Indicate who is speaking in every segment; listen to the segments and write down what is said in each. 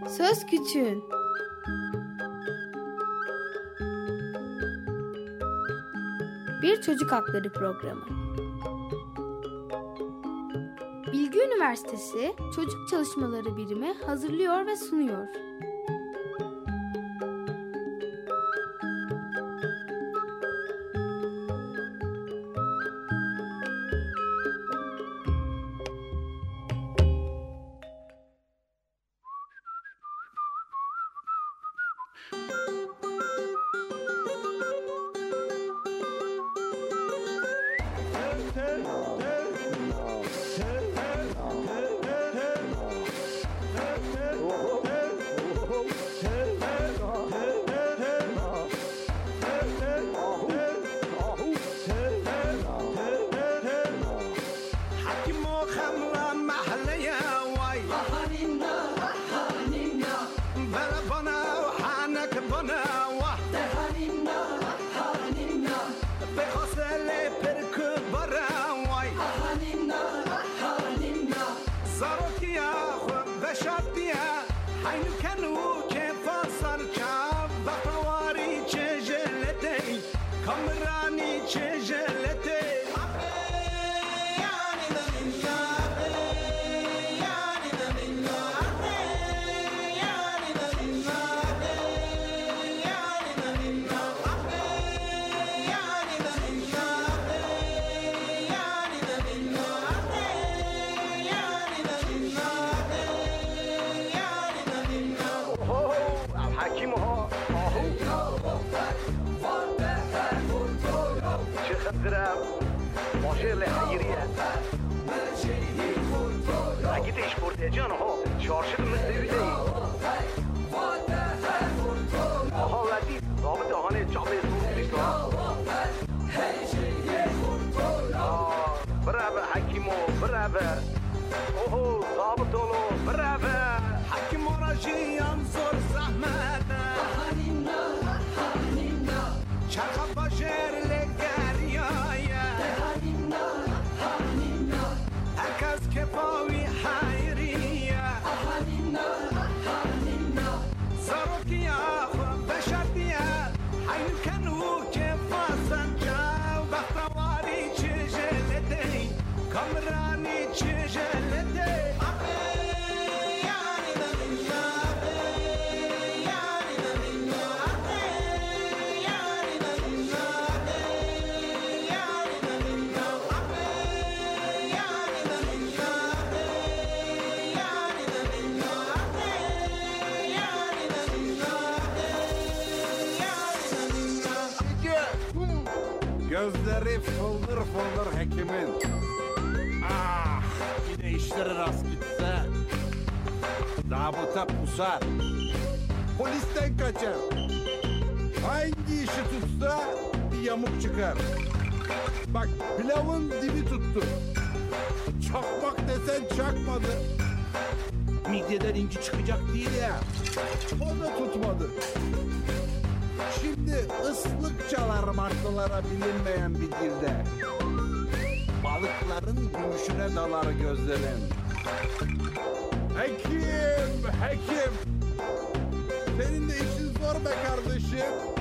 Speaker 1: Söz Küçüğün. Bir çocuk hakları programı. Bilgi Üniversitesi Çocuk Çalışmaları Birimi hazırlıyor ve sunuyor.
Speaker 2: Gözleri fıldır fıldır hekimin. Ah, yine işleri rast gitse. Zabıta pusar. Polisten kaçar. Hangi işi tutsa bir yamuk çıkar. Bak pilavın dibi tuttu. Çakmak desen çakmadı. Midyeden inci çıkacak değil ya. O da tutmadı. Şimdi ıslık çalar martılara bilinmeyen bir dilde. Balıkların gümüşüne dalar gözlerin. Hekim, hekim. Senin de işin zor be kardeşim.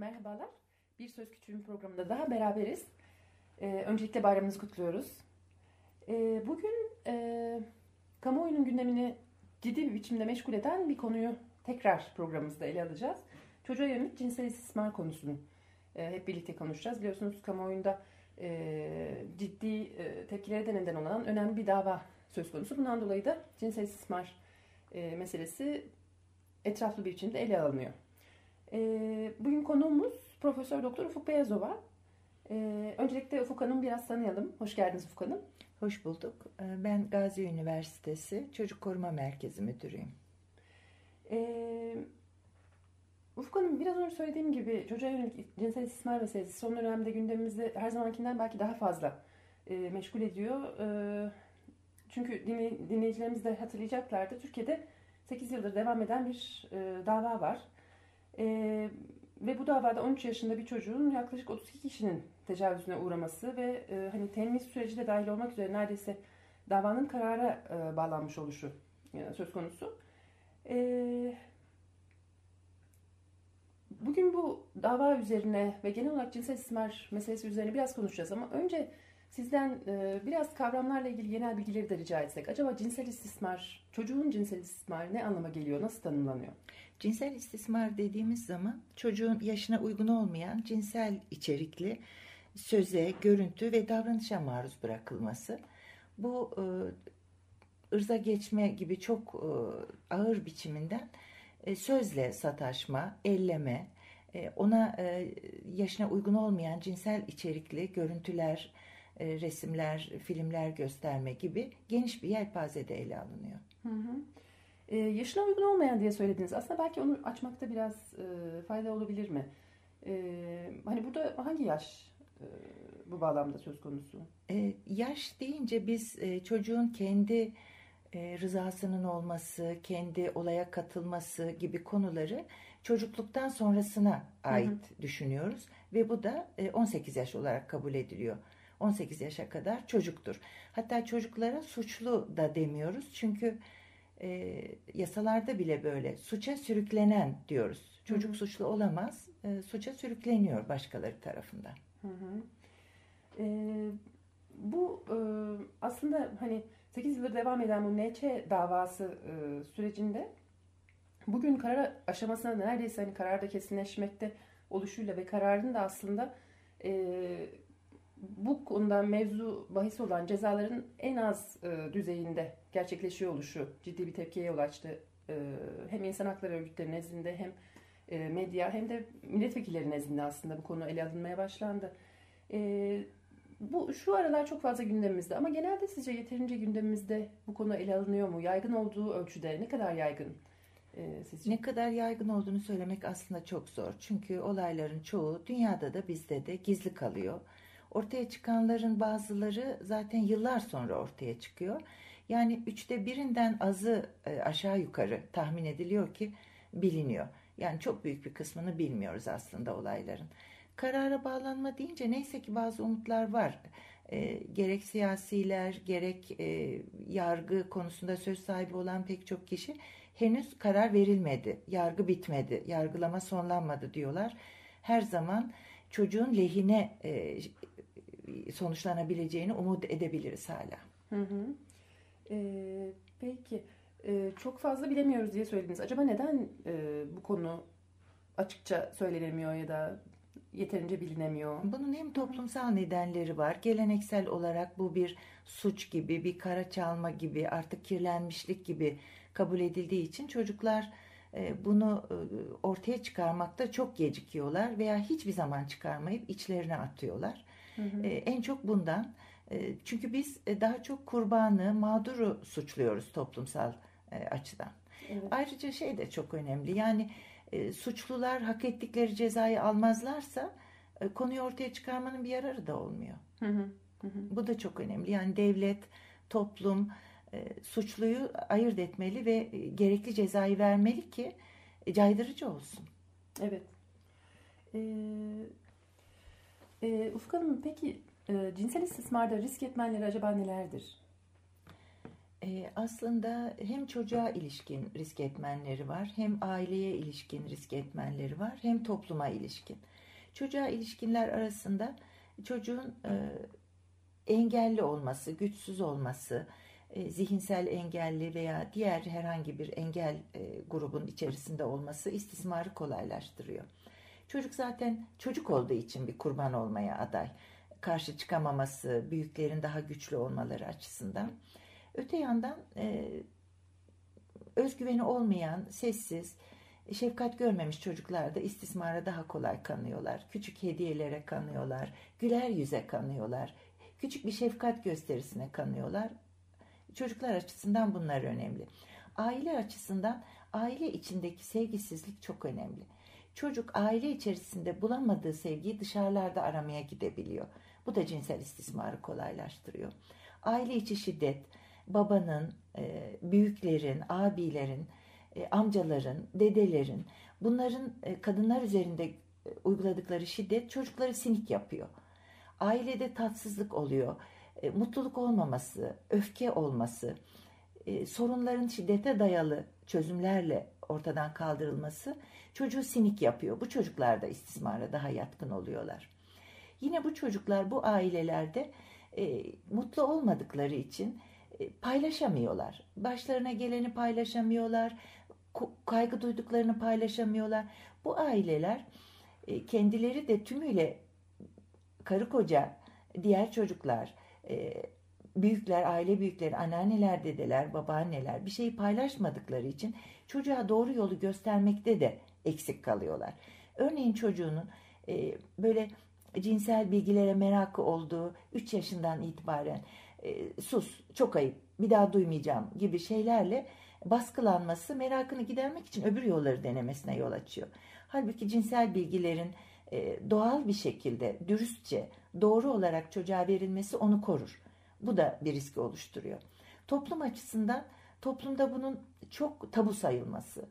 Speaker 3: Merhabalar. Bir Söz Küçüğün programında daha beraberiz. Öncelikle bayramınızı kutluyoruz. Bugün kamuoyunun gündemini ciddi bir biçimde meşgul eden bir konuyu tekrar programımızda ele alacağız. Çocuğa yönelik cinsel istismar konusunu hep birlikte konuşacağız. Biliyorsunuz kamuoyunda ciddi tepkilere de neden olan önemli bir dava söz konusu. Bundan dolayı da cinsel istismar meselesi etraflı bir biçimde ele alınıyor. Bugün konuğumuz Profesör Doktor Ufuk Beyazova. Öncelikle Ufuk Hanım biraz tanıyalım. Hoş geldiniz Ufuk Hanım.
Speaker 4: Hoş bulduk. Ben Gazi Üniversitesi Çocuk Koruma Merkezi Müdürüyüm.
Speaker 3: Ufuk Hanım, biraz önce söylediğim gibi çocuğa yönelik cinsel istismar meselesi son dönemde gündemimizde her zamankinden belki daha fazla meşgul ediyor. Çünkü dinleyicilerimiz de hatırlayacaklardır. Türkiye'de 8 yıldır devam eden bir dava var. Ve bu davada 13 yaşında bir çocuğun yaklaşık 32 kişinin tecavüzüne uğraması ve hani temiz süreci de dahil olmak üzere neredeyse davanın karara bağlanmış oluşu söz konusu. Bugün bu dava üzerine ve genel olarak cinsel istismar meselesi üzerine biraz konuşacağız ama önce sizden biraz kavramlarla ilgili genel bilgileri de rica etsek. Acaba cinsel istismar, çocuğun cinsel istismarı ne anlama geliyor, nasıl tanımlanıyor?
Speaker 4: Cinsel istismar dediğimiz zaman çocuğun yaşına uygun olmayan cinsel içerikli söze, görüntü ve davranışa maruz bırakılması. Bu ırza geçme gibi çok ağır biçiminden sözle sataşma, elleme, ona yaşına uygun olmayan cinsel içerikli görüntüler, resimler, filmler gösterme gibi geniş bir yelpazede ele alınıyor.
Speaker 3: Hı hı. Yaşına uygun olmayan diye söylediniz. Aslında belki onu açmakta biraz fayda olabilir mi? Hani burada hangi yaş bu bağlamda söz konusu?
Speaker 4: Yaş deyince biz çocuğun kendi rızasının olması, kendi olaya katılması gibi konuları çocukluktan sonrasına ait düşünüyoruz. Ve bu da 18 yaş olarak kabul ediliyor. 18 yaşa kadar çocuktur. Hatta çocuklara suçlu da demiyoruz. Çünkü yasalarda bile böyle suça sürüklenen diyoruz. Çocuk suçlu olamaz, suça sürükleniyor başkaları tarafından.
Speaker 3: Bu aslında hani 8 yıldır devam eden bu NÇ davası sürecinde bugün karar aşamasına neredeyse hani kararda kesinleşmekte oluşuyla ve kararın da aslında bu konuda mevzu bahis olan cezaların en az düzeyinde gerçekleşiyor oluşu ciddi bir tepkiye yol açtı. Hem insan hakları örgütleri nezdinde hem medya hem de milletvekilleri nezdinde aslında bu konu ele alınmaya başlandı. Bu şu aralar çok fazla gündemimizde ama genelde sizce yeterince gündemimizde bu konu ele alınıyor mu? Yaygın olduğu ölçüde ne kadar yaygın sizce?
Speaker 4: Ne kadar yaygın olduğunu söylemek aslında çok zor. Çünkü olayların çoğu dünyada da bizde de gizli kalıyor. Ortaya çıkanların bazıları zaten yıllar sonra ortaya çıkıyor. Yani 1/3'ünden azı aşağı yukarı tahmin ediliyor ki biliniyor. Yani çok büyük bir kısmını bilmiyoruz aslında olayların. Karara bağlanma deyince neyse ki bazı umutlar var. Gerek siyasiler, gerek yargı konusunda söz sahibi olan pek çok kişi henüz karar verilmedi, yargı bitmedi, yargılama sonlanmadı diyorlar. Her zaman çocuğun lehine sonuçlanabileceğini umut edebiliriz hala.
Speaker 3: Peki, çok fazla bilemiyoruz diye söylediniz. Acaba neden bu konu açıkça söylenemiyor ya da yeterince bilinemiyor?
Speaker 4: Bunun hem toplumsal nedenleri var. Geleneksel olarak bu bir suç gibi, bir kara çalma gibi, artık kirlenmişlik gibi kabul edildiği için çocuklar bunu ortaya çıkarmakta çok gecikiyorlar veya hiçbir zaman çıkarmayıp içlerine atıyorlar. En çok bundan. Çünkü biz daha çok kurbanı, mağduru suçluyoruz toplumsal açıdan.
Speaker 3: Evet.
Speaker 4: Ayrıca şey de çok önemli. Yani suçlular hak ettikleri cezayı almazlarsa konuyu ortaya çıkarmanın bir yararı da olmuyor. Bu da çok önemli. Yani devlet, toplum suçluyu ayırt etmeli ve gerekli cezayı vermeli ki caydırıcı olsun.
Speaker 3: Evet. Ufuk Hanım, peki cinsel istismarda risk etmenleri acaba nelerdir?
Speaker 4: Aslında hem çocuğa ilişkin risk etmenleri var, hem aileye ilişkin risk etmenleri var, hem topluma ilişkin. Çocuğa ilişkinler arasında çocuğun engelli olması, güçsüz olması, zihinsel engelli veya diğer herhangi bir engel grubun içerisinde olması istismarı kolaylaştırıyor. Çocuk zaten çocuk olduğu için bir kurban olmaya aday. Karşı çıkamaması, büyüklerin daha güçlü olmaları açısından. Öte yandan özgüveni olmayan, sessiz, şefkat görmemiş çocuklar da istismara daha kolay kanıyorlar. Küçük hediyelere kanıyorlar, güler yüze kanıyorlar, küçük bir şefkat gösterisine kanıyorlar. Çocuklar açısından bunlar önemli. Aile açısından aile içindeki sevgisizlik çok önemli. Çocuk aile içerisinde bulamadığı sevgiyi dışarılarda aramaya gidebiliyor. Bu da cinsel istismarı kolaylaştırıyor. Aile içi şiddet, babanın, büyüklerin, abilerin, amcaların, dedelerin, bunların kadınlar üzerinde uyguladıkları şiddet çocukları sinik yapıyor. Ailede tatsızlık oluyor, mutluluk olmaması, öfke olması, sorunların şiddete dayalı çözümlerle ortadan kaldırılması çocuğu sinik yapıyor. Bu çocuklar da istismara daha yatkın oluyorlar. Yine bu çocuklar bu ailelerde mutlu olmadıkları için paylaşamıyorlar. Başlarına geleni paylaşamıyorlar, kaygı duyduklarını paylaşamıyorlar. Bu aileler kendileri de tümüyle karı koca, diğer çocuklar, büyükler, aile büyükleri, anneanneler, dedeler, babaanneler bir şeyi paylaşmadıkları için çocuğa doğru yolu göstermekte de eksik kalıyorlar. Örneğin çocuğunun böyle cinsel bilgilere merakı olduğu 3 yaşından itibaren sus, çok ayıp, bir daha duymayacağım gibi şeylerle baskılanması merakını gidermek için öbür yolları denemesine yol açıyor. Halbuki cinsel bilgilerin doğal bir şekilde, dürüstçe, doğru olarak çocuğa verilmesi onu korur. Bu da bir riski oluşturuyor. Toplum açısından toplumda bunun çok tabu sayılması,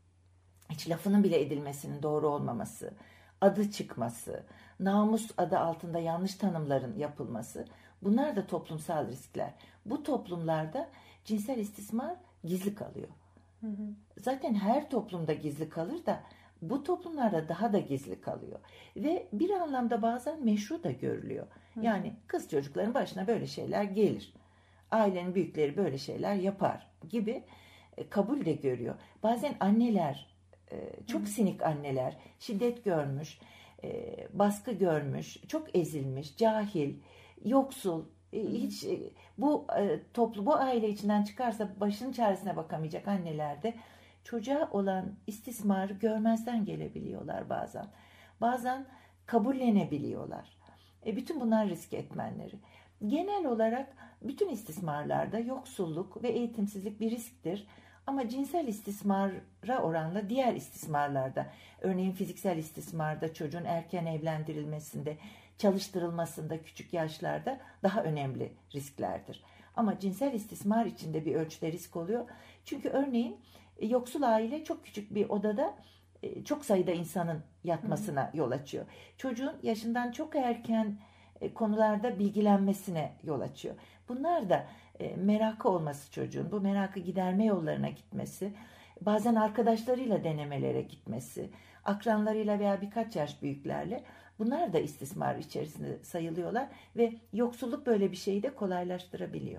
Speaker 4: hiç lafının bile edilmesinin doğru olmaması, adı çıkması, namus adı altında yanlış tanımların yapılması, bunlar da toplumsal riskler. Bu toplumlarda cinsel istismar gizli kalıyor. Hı hı. Zaten her toplumda gizli kalır da bu toplumlarda daha da gizli kalıyor. Ve bir anlamda bazen meşru da görülüyor. Yani kız çocukların başına böyle şeyler gelir. Ailenin büyükleri böyle şeyler yapar gibi kabul de görüyor. Bazen anneler, çok sinik anneler, şiddet görmüş, baskı görmüş, çok ezilmiş, cahil, yoksul, hiç bu bu aile içinden çıkarsa başının çaresine bakamayacak anneler de çocuğa olan istismarı görmezden gelebiliyorlar bazen. Bazen kabullenebiliyorlar. Bütün bunlar risk etmenleri. Genel olarak bütün istismarlarda yoksulluk ve eğitimsizlik bir risktir. Ama cinsel istismara oranla diğer istismarlarda, örneğin fiziksel istismarda, çocuğun erken evlendirilmesinde, çalıştırılmasında küçük yaşlarda daha önemli risklerdir. Ama cinsel istismar içinde bir ölçüde risk oluyor. Çünkü örneğin yoksul aile çok küçük bir odada çok sayıda insanın yatmasına yol açıyor. Çocuğun yaşından çok erken konularda bilgilenmesine yol açıyor. Bunlar da merakı olması çocuğun, bu merakı giderme yollarına gitmesi, bazen arkadaşlarıyla denemelere gitmesi, akranlarıyla veya birkaç yaş büyüklerle, bunlar da istismar içerisinde sayılıyorlar ve yoksulluk böyle bir şeyi de kolaylaştırabiliyor.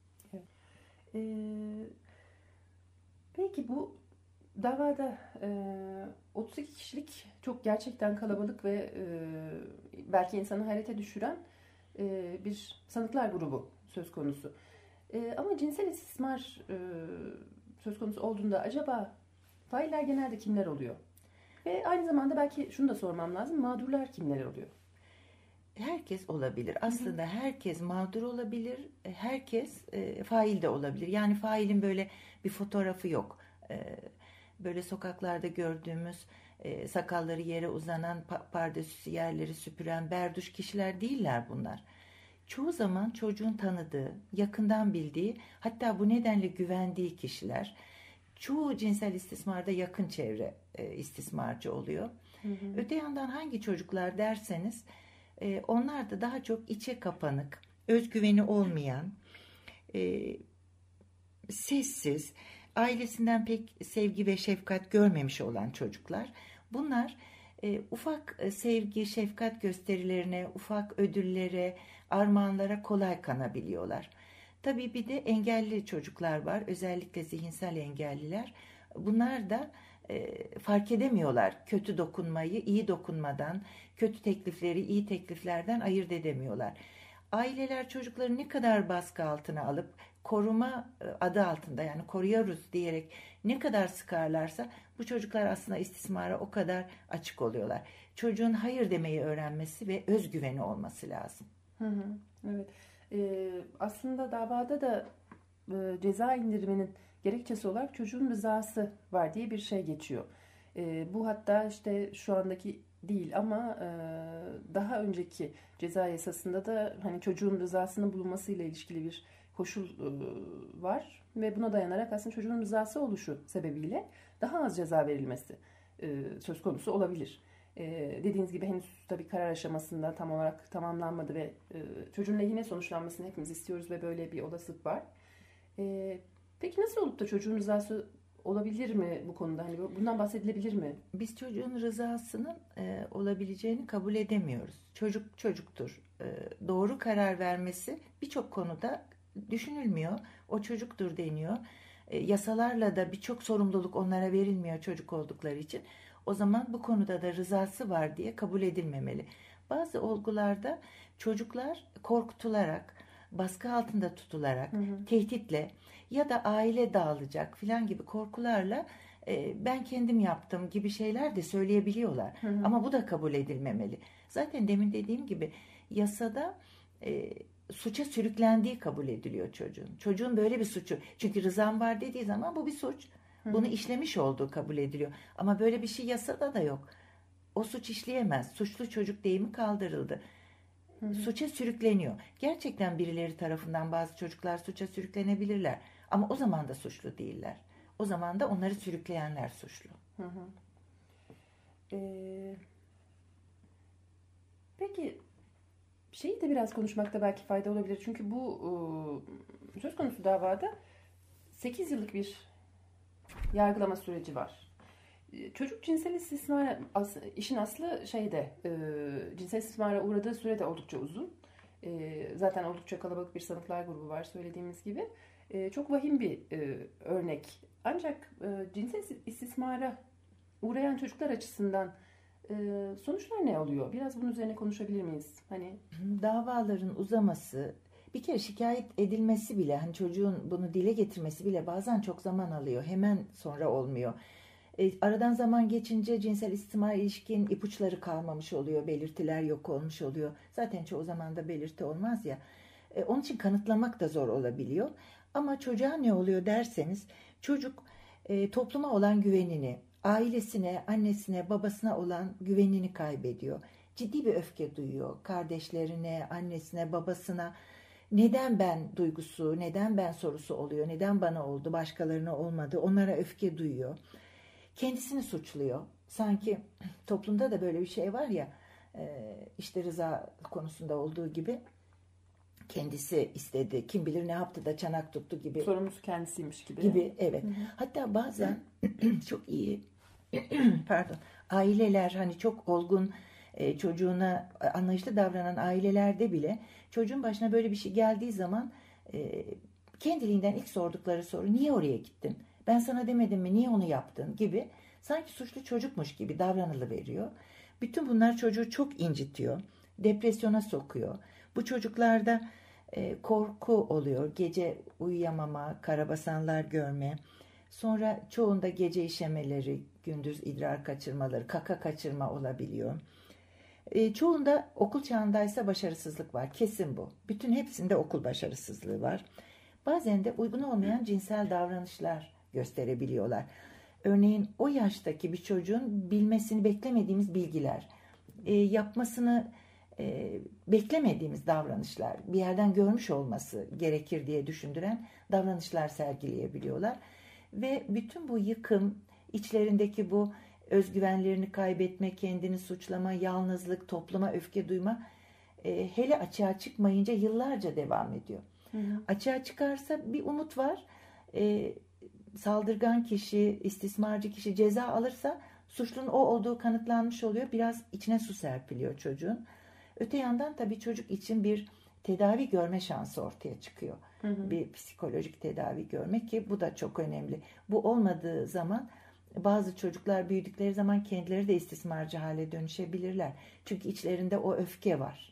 Speaker 3: Peki bu davada 32 kişilik çok gerçekten kalabalık ve belki insanı hayrete düşüren bir sanıklar grubu söz konusu. Ama cinsel istismar söz konusu olduğunda acaba failler genelde kimler oluyor? Ve aynı zamanda belki şunu da sormam lazım, mağdurlar kimler oluyor?
Speaker 4: Herkes olabilir. Aslında herkes mağdur olabilir, herkes fail de olabilir. Yani failin böyle bir fotoğrafı yok. Böyle sokaklarda gördüğümüz sakalları yere uzanan, pardesüsü yerleri süpüren, berduş kişiler değiller bunlar. Çoğu zaman çocuğun tanıdığı, yakından bildiği, hatta bu nedenle güvendiği kişiler. Çoğu cinsel istismarda yakın çevre istismarcı oluyor. Hı hı. Öte yandan hangi çocuklar derseniz, onlar da daha çok içe kapanık, özgüveni olmayan, sessiz, ailesinden pek sevgi ve şefkat görmemiş olan çocuklar. Bunlar ufak sevgi, şefkat gösterilerine, ufak ödüllere, armağanlara kolay kanabiliyorlar. Tabii bir de engelli çocuklar var, özellikle zihinsel engelliler. Bunlar da fark edemiyorlar kötü dokunmayı iyi dokunmadan, kötü teklifleri iyi tekliflerden ayırt edemiyorlar. Aileler çocukları ne kadar baskı altına alıp koruma adı altında, yani koruyoruz diyerek ne kadar sıkarlarsa bu çocuklar aslında istismara o kadar açık oluyorlar. Çocuğun hayır demeyi öğrenmesi ve özgüveni olması lazım.
Speaker 3: Evet. Aslında davada da ceza indiriminin gerekçesi olarak çocuğun rızası var diye bir şey geçiyor. Bu hatta işte şu andaki değil ama daha önceki ceza yasasında da hani çocuğun rızasının bulunmasıyla ilişkili bir koşul var ve buna dayanarak aslında çocuğun rızası oluşu sebebiyle daha az ceza verilmesi söz konusu olabilir. Dediğiniz gibi henüz tabii karar aşamasında tam olarak tamamlanmadı ve çocuğun lehine sonuçlanmasını hepimiz istiyoruz ve böyle bir olasılık var. Peki nasıl olup da çocuğun rızası olabilir mi bu konuda? Hani bundan bahsedilebilir mi?
Speaker 4: Biz çocuğun rızasının olabileceğini kabul edemiyoruz. Çocuk çocuktur. Doğru karar vermesi birçok konuda düşünülmüyor. O çocuktur deniyor. Yasalarla da birçok sorumluluk onlara verilmiyor çocuk oldukları için. O zaman bu konuda da rızası var diye kabul edilmemeli. Bazı olgularda çocuklar korkutularak, baskı altında tutularak, tehditle ya da aile dağılacak filan gibi korkularla ben kendim yaptım gibi şeyler de söyleyebiliyorlar. Ama bu da kabul edilmemeli. Zaten demin dediğim gibi yasada suça sürüklendiği kabul ediliyor çocuğun. Çocuğun böyle bir suçu. Çünkü rızam var dediği zaman bu bir suç. Bunu işlemiş olduğu kabul ediliyor. Ama böyle bir şey yasada da yok. O suç işleyemez. Suçlu çocuk deyimi kaldırıldı. Suça sürükleniyor. Gerçekten birileri tarafından bazı çocuklar suça sürüklenebilirler. Ama o zaman da suçlu değiller. O zaman da onları sürükleyenler suçlu.
Speaker 3: Peki şeyi de biraz konuşmakta belki fayda olabilir. Çünkü bu söz konusu davada 8 yıllık bir yargılama süreci var. Çocuk cinsel istismar, işin aslı şeyde, cinsel istismara uğradığı süre de oldukça uzun. Zaten oldukça kalabalık bir sanıklar grubu var söylediğimiz gibi. Çok vahim bir örnek. Ancak cinsel istismara uğrayan çocuklar açısından sonuçlar ne oluyor? Biraz bunun üzerine konuşabilir miyiz? Hani
Speaker 4: davaların uzaması, bir kere şikayet edilmesi bile, hani çocuğun bunu dile getirmesi bile bazen çok zaman alıyor. Hemen sonra olmuyor. Aradan zaman geçince cinsel istismara ilişkin ipuçları kalmamış oluyor. Belirtiler yok olmuş oluyor. Zaten çoğu zaman da belirti olmaz ya. Onun için kanıtlamak da zor olabiliyor. Ama çocuğa ne oluyor derseniz, çocuk topluma olan güvenini, ailesine, annesine, babasına olan güvenini kaybediyor. Ciddi bir öfke duyuyor. Kardeşlerine, annesine, babasına. Neden ben duygusu, neden ben sorusu oluyor, neden bana oldu, başkalarına olmadı, onlara öfke duyuyor. Kendisini suçluyor. Sanki toplumda da böyle bir şey var ya, işte rıza konusunda olduğu gibi, kendisi istedi, kim bilir ne yaptı da çanak tuttu gibi.
Speaker 3: sorumlusu kendisiymiş gibi.
Speaker 4: Gibi, evet. Hatta bazen çok iyi, pardon, aileler, hani çok olgun, çocuğuna anlayışlı davranan ailelerde bile çocuğun başına böyle bir şey geldiği zaman kendiliğinden ilk sordukları soru, niye oraya gittin? Ben sana demedim mi, niye onu yaptın gibi, sanki suçlu çocukmuş gibi davranılıveriyor. Bütün bunlar çocuğu çok incitiyor, depresyona sokuyor. Bu çocuklarda korku oluyor, gece uyuyamama, karabasanlar görme, sonra çoğunda gece işemeleri, gündüz idrar kaçırmaları, kaka kaçırma olabiliyor. Çoğunda okul çağındaysa başarısızlık var. Kesin bu. Bütün hepsinde okul başarısızlığı var. Bazen de uygun olmayan cinsel davranışlar gösterebiliyorlar. Örneğin o yaştaki bir çocuğun bilmesini beklemediğimiz bilgiler, yapmasını beklemediğimiz davranışlar, bir yerden görmüş olması gerekir diye düşündüren davranışlar sergileyebiliyorlar. Ve bütün bu yıkım, içlerindeki bu özgüvenlerini kaybetme, kendini suçlama, yalnızlık, topluma öfke duyma hele açığa çıkmayınca yıllarca devam ediyor. Açığa çıkarsa bir umut var. Saldırgan kişi, istismarcı kişi ceza alırsa suçlunun o olduğu kanıtlanmış oluyor. Biraz içine su serpiliyor çocuğun. Öte yandan tabii çocuk için bir tedavi görme şansı ortaya çıkıyor. Bir psikolojik tedavi görmek, ki bu da çok önemli. Bu olmadığı zaman bazı çocuklar büyüdükleri zaman kendileri de istismarcı hale dönüşebilirler. Çünkü içlerinde o öfke var.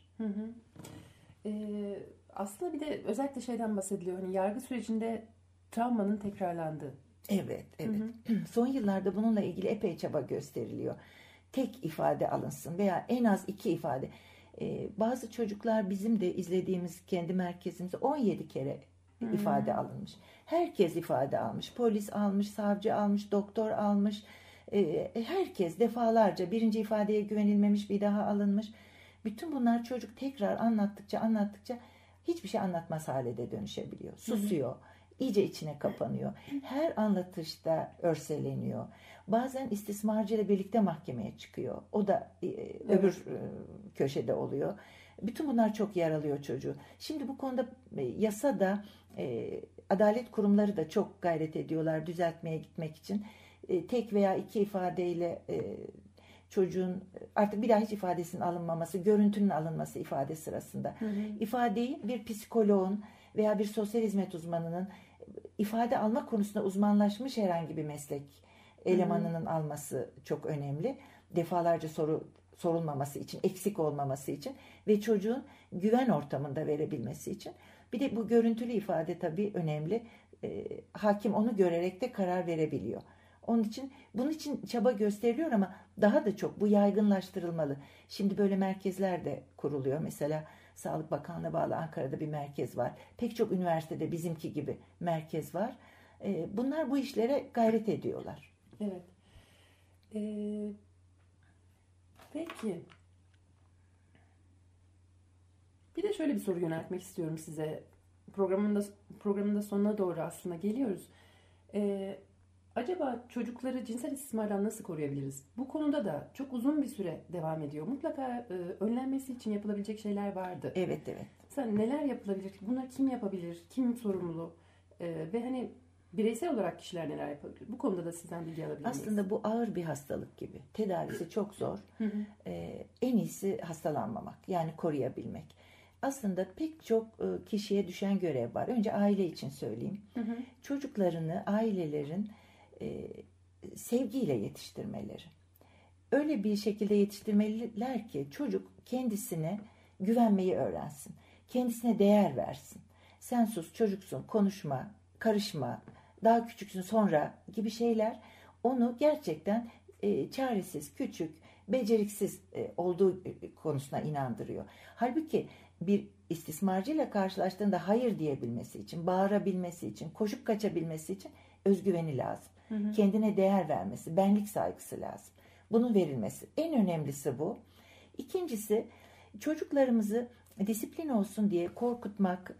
Speaker 3: Aslında bir de özellikle şeyden bahsediliyor. Hani yargı sürecinde travmanın tekrarlandığı.
Speaker 4: Evet. Son yıllarda bununla ilgili epey çaba gösteriliyor. Tek ifade alınsın veya en az 2 ifade. Bazı çocuklar, bizim de izlediğimiz kendi merkezimizde 17 kere ifade alınmış. Herkes ifade almış. Polis almış, savcı almış, doktor almış. Herkes defalarca, birinci ifadeye güvenilmemiş, bir daha alınmış. Bütün bunlar çocuk tekrar anlattıkça hiçbir şey anlatmaz hale de dönüşebiliyor. Susuyor. İyice içine kapanıyor. Her anlatışta örseleniyor. Bazen istismarcı ile birlikte mahkemeye çıkıyor. O da öbür köşede oluyor. Bütün bunlar çok yaralıyor çocuğu. Şimdi bu konuda yasada adalet kurumları da çok gayret ediyorlar düzeltmeye gitmek için. Tek veya 2 ifadeyle çocuğun artık bir daha hiç ifadesinin alınmaması, görüntünün alınması ifade sırasında. İfadeyi bir psikoloğun veya bir sosyal hizmet uzmanının ifade alma konusunda uzmanlaşmış herhangi bir meslek elemanının alması çok önemli. Defalarca sorulmaması için, eksik olmaması için ve çocuğun güven ortamında verebilmesi için. Bir de bu görüntülü ifade tabii önemli. Hakim onu görerek de karar verebiliyor. Bunun için çaba gösteriliyor ama daha da çok bu yaygınlaştırılmalı. Şimdi böyle merkezler de kuruluyor. Mesela Sağlık Bakanlığı'na bağlı Ankara'da bir merkez var. Pek çok üniversitede bizimki gibi merkez var. Bunlar bu işlere gayret ediyorlar.
Speaker 3: Evet. Peki. Bir de şöyle bir soru yöneltmek istiyorum size. Programın da sonuna doğru aslında geliyoruz. Acaba çocukları cinsel istismardan nasıl koruyabiliriz? Bu konuda da çok uzun bir süre devam ediyor. Mutlaka önlenmesi için yapılabilecek şeyler vardı.
Speaker 4: Evet.
Speaker 3: Sen neler yapılabilir? Bunlar kim yapabilir? Kim sorumlu? Ve hani bireysel olarak kişiler neler yapabilir? Bu konuda da sizden bilgi alabilir miyiz?
Speaker 4: Aslında bu ağır bir hastalık gibi. Tedavisi çok zor. En iyisi hastalanmamak. Yani koruyabilmek. Aslında pek çok kişiye düşen görev var. Önce aile için söyleyeyim. Çocuklarını ailelerin sevgiyle yetiştirmeleri. Öyle bir şekilde yetiştirmeliler ki çocuk kendisine güvenmeyi öğrensin. Kendisine değer versin. Sen sus, çocuksun, konuşma, karışma, daha küçüksün sonra gibi şeyler onu gerçekten çaresiz, küçük, beceriksiz olduğu konusuna inandırıyor. Halbuki bir istismarcıyla karşılaştığında hayır diyebilmesi için, bağırabilmesi için, koşup kaçabilmesi için özgüveni lazım. Kendine değer vermesi, benlik saygısı lazım. Bunun verilmesi. En önemlisi bu. İkincisi, çocuklarımızı disiplin olsun diye korkutmak,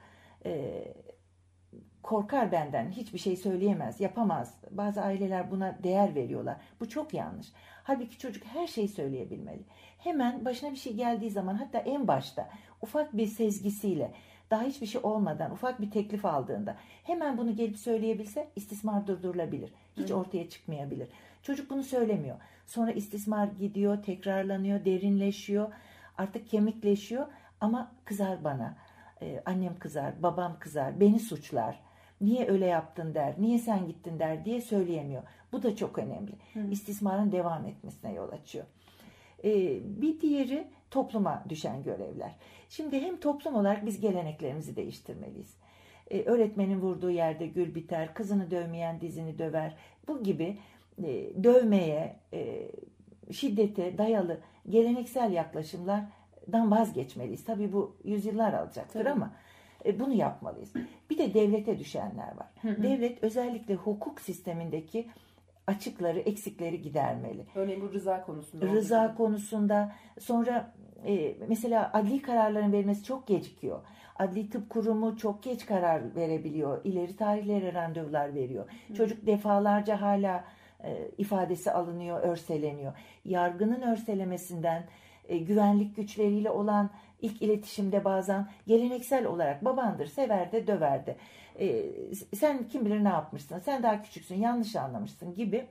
Speaker 4: korkar benden, hiçbir şey söyleyemez, yapamaz. Bazı aileler buna değer veriyorlar. Bu çok yanlış. Halbuki çocuk her şeyi söyleyebilmeli. Hemen başına bir şey geldiği zaman, hatta en başta ufak bir sezgisiyle, daha hiçbir şey olmadan ufak bir teklif aldığında hemen bunu gelip söyleyebilse istismar durdurulabilir. Hiç ortaya çıkmayabilir. Çocuk bunu söylemiyor. Sonra istismar gidiyor, tekrarlanıyor, derinleşiyor, artık kemikleşiyor ama kızar bana. Annem kızar, babam kızar, beni suçlar. Niye öyle yaptın der, niye sen gittin der diye söyleyemiyor. Bu da çok önemli. İstismarın devam etmesine yol açıyor. Bir diğeri topluma düşen görevler. Şimdi hem toplum olarak biz geleneklerimizi değiştirmeliyiz. Öğretmenin vurduğu yerde gül biter, kızını dövmeyen dizini döver. Bu gibi dövmeye, şiddete dayalı geleneksel yaklaşımlardan vazgeçmeliyiz. Tabii bu yüzyıllar alacaktır ama bunu yapmalıyız. Bir de devlete düşenler var. Devlet özellikle hukuk sistemindeki açıkları, eksikleri gidermeli.
Speaker 3: Örneğin bu rıza konusunda.
Speaker 4: Rıza konusunda. Sonra mesela adli kararların verilmesi çok gecikiyor. Adli Tıp Kurumu çok geç karar verebiliyor. İleri tarihlere randevular veriyor. Çocuk defalarca hala ifadesi alınıyor, örseleniyor. Yargının örselemesinden güvenlik güçleriyle olan ilk iletişimde bazen geleneksel olarak babandır, sever de döver de. Sen kim bilir ne yapmışsın, sen daha küçüksün, yanlış anlamışsın gibi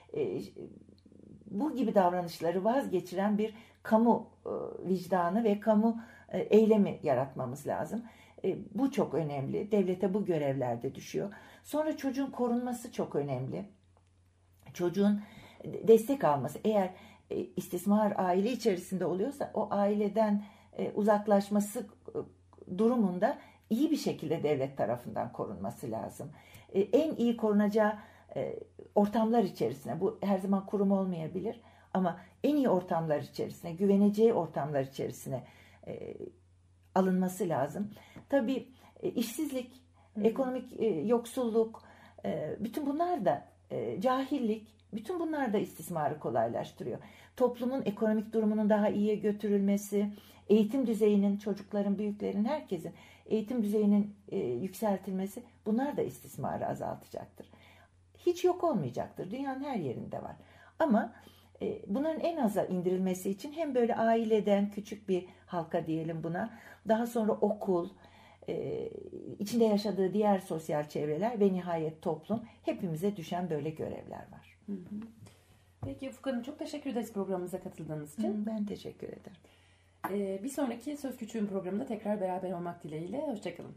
Speaker 4: bu gibi davranışları vazgeçiren bir kamu vicdanı ve kamu eylemi yaratmamız lazım. Bu çok önemli. Devlete bu görevler de düşüyor. Sonra çocuğun korunması çok önemli. Çocuğun destek alması. Eğer istismar aile içerisinde oluyorsa o aileden uzaklaşması durumunda iyi bir şekilde devlet tarafından korunması lazım. En iyi korunacağı ortamlar içerisine, bu her zaman kurum olmayabilir ama en iyi ortamlar içerisine, güveneceği ortamlar içerisine alınması lazım. Tabii işsizlik, ekonomik yoksulluk, bütün bunlar da cahillik, bütün bunlar da istismarı kolaylaştırıyor. Toplumun ekonomik durumunun daha iyiye götürülmesi, eğitim düzeyinin, çocukların, büyüklerin, herkesin eğitim düzeyinin yükseltilmesi, bunlar da istismarı azaltacaktır. Hiç yok olmayacaktır. Dünyanın her yerinde var. Ama bunların en aza indirilmesi için hem böyle aileden küçük bir halka diyelim buna, daha sonra okul, içinde yaşadığı diğer sosyal çevreler ve nihayet toplum, hepimize düşen böyle görevler var.
Speaker 3: Hı hı. Peki Ufuk Hanım, çok teşekkür ederiz programımıza katıldığınız için.
Speaker 4: Ben teşekkür ederim.
Speaker 3: Bir sonraki Söz Küçüğün programında tekrar beraber olmak dileğiyle. Hoşçakalın.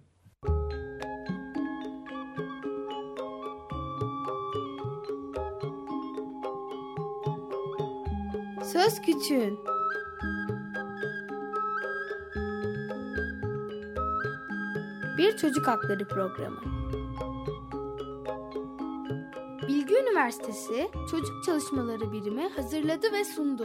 Speaker 1: Söz Küçüğün. Bir çocuk hakları programı. Bilgi Üniversitesi Çocuk Çalışmaları Birimi hazırladı ve sundu.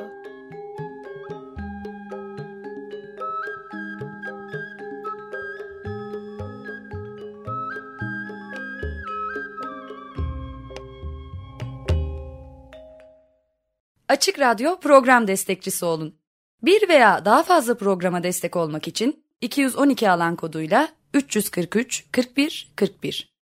Speaker 5: Açık Radyo program destekçisi olun. Bir veya daha fazla programa destek olmak için 212 alan koduyla 343 41 41